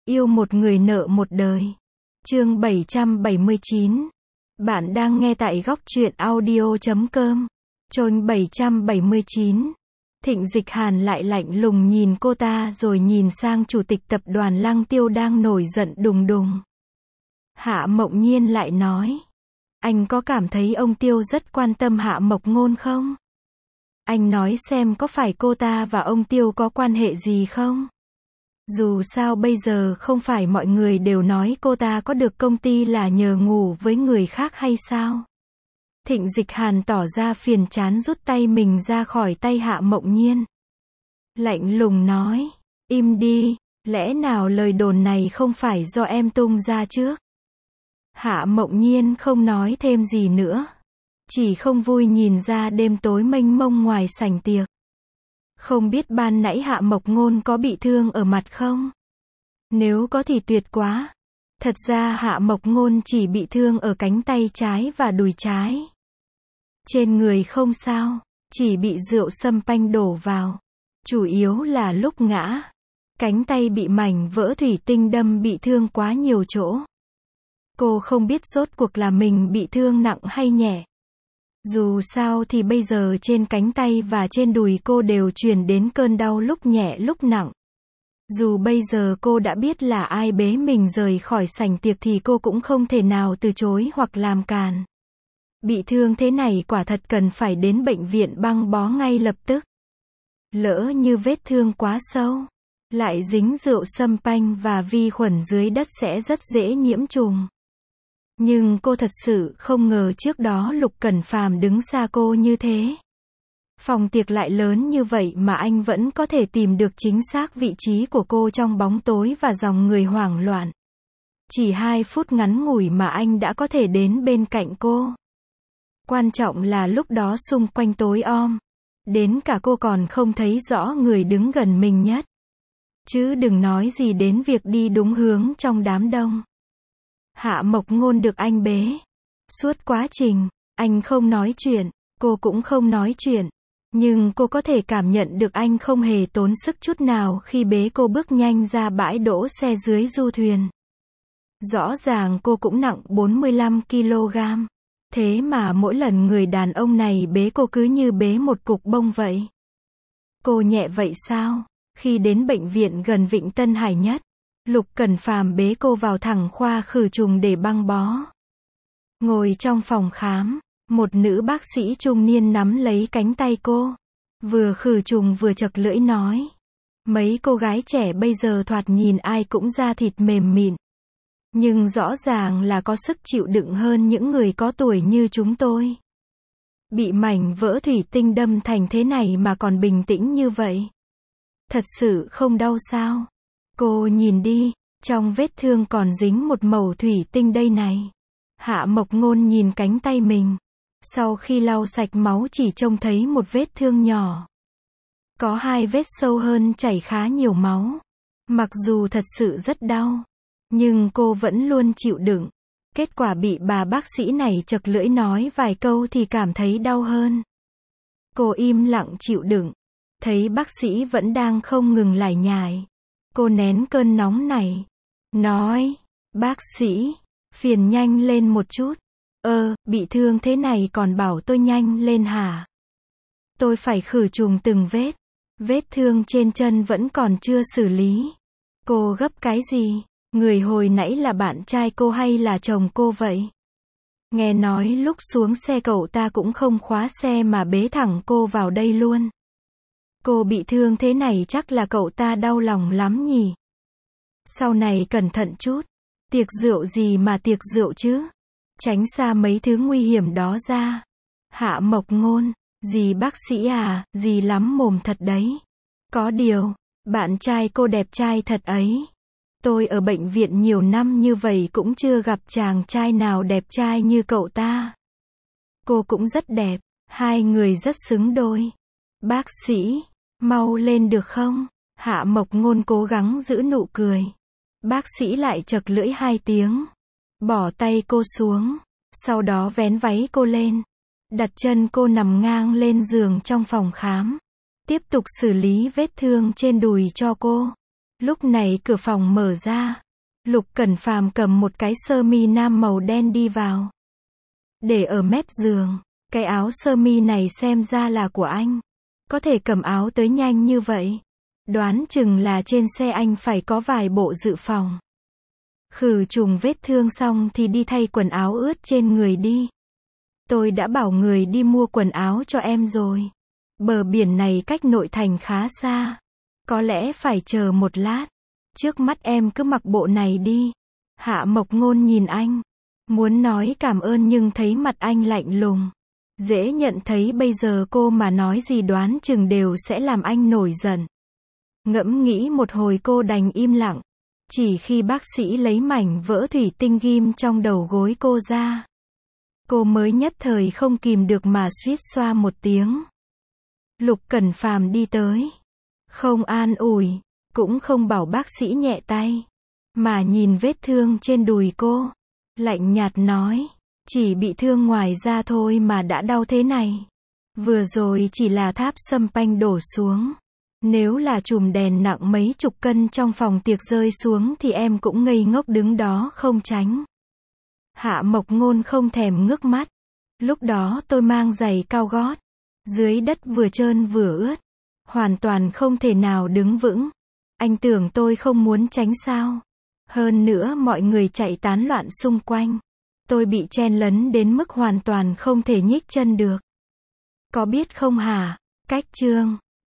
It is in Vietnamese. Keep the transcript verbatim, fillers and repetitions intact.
Yêu một người nợ một đời. Chương bảy trăm bảy mươi chín. Bạn đang nghe tại góc truyện audio chấm com. Chương bảy trăm bảy mươi chín. Thịnh Dịch Hàn lại lạnh lùng nhìn cô ta rồi nhìn sang chủ tịch tập đoàn Lăng Tiêu đang nổi giận đùng đùng. Hạ Mộng Nhiên lại nói. Anh có cảm thấy ông Tiêu rất quan tâm Hạ Mộc Ngôn không? Anh nói xem có phải cô ta và ông Tiêu có quan hệ gì không? Dù sao bây giờ không phải mọi người đều nói cô ta có được công ty là nhờ ngủ với người khác hay sao? Thịnh Dịch Hàn tỏ ra phiền chán rút tay mình ra khỏi tay Hạ Mộng Nhiên. Lạnh lùng nói, im đi, lẽ nào lời đồn này không phải do em tung ra trước? Hạ Mộng Nhiên không nói thêm gì nữa. Chỉ không vui nhìn ra đêm tối mênh mông ngoài sảnh tiệc. Không biết ban nãy Hạ Mộc Ngôn có bị thương ở mặt không? Nếu có thì tuyệt quá. Thật ra Hạ Mộc Ngôn chỉ bị thương ở cánh tay trái và đùi trái. Trên người không sao, chỉ bị rượu sâm panh đổ vào. Chủ yếu là lúc ngã. Cánh tay bị mảnh vỡ thủy tinh đâm bị thương quá nhiều chỗ. Cô không biết rốt cuộc là mình bị thương nặng hay nhẹ. Dù sao thì bây giờ trên cánh tay và trên đùi cô đều truyền đến cơn đau lúc nhẹ lúc nặng. Dù bây giờ cô đã biết là ai bế mình rời khỏi sảnh tiệc thì cô cũng không thể nào từ chối hoặc làm càn. Bị thương thế này quả thật cần phải đến bệnh viện băng bó ngay lập tức. Lỡ như vết thương quá sâu, lại dính rượu sâm panh và vi khuẩn dưới đất sẽ rất dễ nhiễm trùng. Nhưng cô thật sự không ngờ trước đó Lục Cẩn Phàm đứng xa cô như thế. Phòng tiệc lại lớn như vậy mà anh vẫn có thể tìm được chính xác vị trí của cô trong bóng tối và dòng người hoảng loạn. Chỉ hai phút ngắn ngủi mà anh đã có thể đến bên cạnh cô. Quan trọng là lúc đó xung quanh tối om. Đến cả cô còn không thấy rõ người đứng gần mình nhất. Chứ đừng nói gì đến việc đi đúng hướng trong đám đông. Hạ Mộc Ngôn được anh bế. Suốt quá trình, anh không nói chuyện, cô cũng không nói chuyện. Nhưng cô có thể cảm nhận được anh không hề tốn sức chút nào khi bế cô bước nhanh ra bãi đỗ xe dưới du thuyền. Rõ ràng cô cũng nặng bốn mươi lăm ki lô gam. Thế mà mỗi lần người đàn ông này bế cô cứ như bế một cục bông vậy. Cô nhẹ vậy sao? Khi đến bệnh viện gần Vịnh Tân Hải Nhất, Lục Cẩn Phàm bế cô vào thẳng khoa khử trùng để băng bó. Ngồi trong phòng khám, một nữ bác sĩ trung niên nắm lấy cánh tay cô. Vừa khử trùng vừa chậc lưỡi nói. Mấy cô gái trẻ bây giờ thoạt nhìn ai cũng da thịt mềm mịn. Nhưng rõ ràng là có sức chịu đựng hơn những người có tuổi như chúng tôi. Bị mảnh vỡ thủy tinh đâm thành thế này mà còn bình tĩnh như vậy. Thật sự không đau sao? Cô nhìn đi, trong vết thương còn dính một mẩu thủy tinh đây này. Hạ Mộc Ngôn nhìn cánh tay mình. Sau khi lau sạch máu chỉ trông thấy một vết thương nhỏ. Có hai vết sâu hơn chảy khá nhiều máu. Mặc dù thật sự rất đau. Nhưng cô vẫn luôn chịu đựng. Kết quả bị bà bác sĩ này chậc lưỡi nói vài câu thì cảm thấy đau hơn. Cô im lặng chịu đựng. Thấy bác sĩ vẫn đang không ngừng lải nhải. Cô nén cơn nóng này. Nói, bác sĩ, phiền nhanh lên một chút. Ơ, bị thương thế này còn bảo tôi nhanh lên hả? Tôi phải khử trùng từng vết. Vết thương trên chân vẫn còn chưa xử lý. Cô gấp cái gì? Người hồi nãy là bạn trai cô hay là chồng cô vậy? Nghe nói lúc xuống xe cậu ta cũng không khóa xe mà bế thẳng cô vào đây luôn. Cô bị thương thế này chắc là cậu ta đau lòng lắm nhỉ? Sau này cẩn thận chút. Tiệc rượu gì mà tiệc rượu chứ? Tránh xa mấy thứ nguy hiểm đó ra. Hạ Mộc Ngôn, dì bác sĩ à, dì lắm mồm thật đấy. Có điều, bạn trai cô đẹp trai thật ấy. Tôi ở bệnh viện nhiều năm như vậy cũng chưa gặp chàng trai nào đẹp trai như cậu ta. Cô cũng rất đẹp, hai người rất xứng đôi. Bác sĩ, mau lên được không? Hạ Mộc Ngôn cố gắng giữ nụ cười. Bác sĩ lại chậc lưỡi hai tiếng. Bỏ tay cô xuống. Sau đó vén váy cô lên. Đặt chân cô nằm ngang lên giường trong phòng khám. Tiếp tục xử lý vết thương trên đùi cho cô. Lúc này cửa phòng mở ra. Lục Cẩn Phàm cầm một cái sơ mi nam màu đen đi vào. Để ở mép giường. Cái áo sơ mi này xem ra là của anh. Có thể cầm áo tới nhanh như vậy. Đoán chừng là trên xe anh phải có vài bộ dự phòng. Khử trùng vết thương xong thì đi thay quần áo ướt trên người đi. Tôi đã bảo người đi mua quần áo cho em rồi. Bờ biển này cách nội thành khá xa. Có lẽ phải chờ một lát. Trước mắt em cứ mặc bộ này đi. Hạ Mộc Ngôn nhìn anh. Muốn nói cảm ơn nhưng thấy mặt anh lạnh lùng. Dễ nhận thấy bây giờ cô mà nói gì đoán chừng đều sẽ làm anh nổi giận. Ngẫm nghĩ một hồi cô đành im lặng. Chỉ khi bác sĩ lấy mảnh vỡ thủy tinh ghim trong đầu gối cô ra. Cô mới nhất thời không kìm được mà suýt xoa một tiếng. Lục Cẩn Phàm đi tới. Không an ủi, cũng không bảo bác sĩ nhẹ tay. Mà nhìn vết thương trên đùi cô. Lạnh nhạt nói. Chỉ bị thương ngoài da thôi mà đã đau thế này. Vừa rồi chỉ là tháp sâm panh đổ xuống. Nếu là chùm đèn nặng mấy chục cân trong phòng tiệc rơi xuống thì em cũng ngây ngốc đứng đó không tránh. Hạ Mộc Ngôn không thèm ngước mắt. Lúc đó tôi mang giày cao gót. Dưới đất vừa trơn vừa ướt. Hoàn toàn không thể nào đứng vững. Anh tưởng tôi không muốn tránh sao? Hơn nữa mọi người chạy tán loạn xung quanh. Tôi bị chen lấn đến mức hoàn toàn không thể nhích chân được. Có biết không hả? Cách chương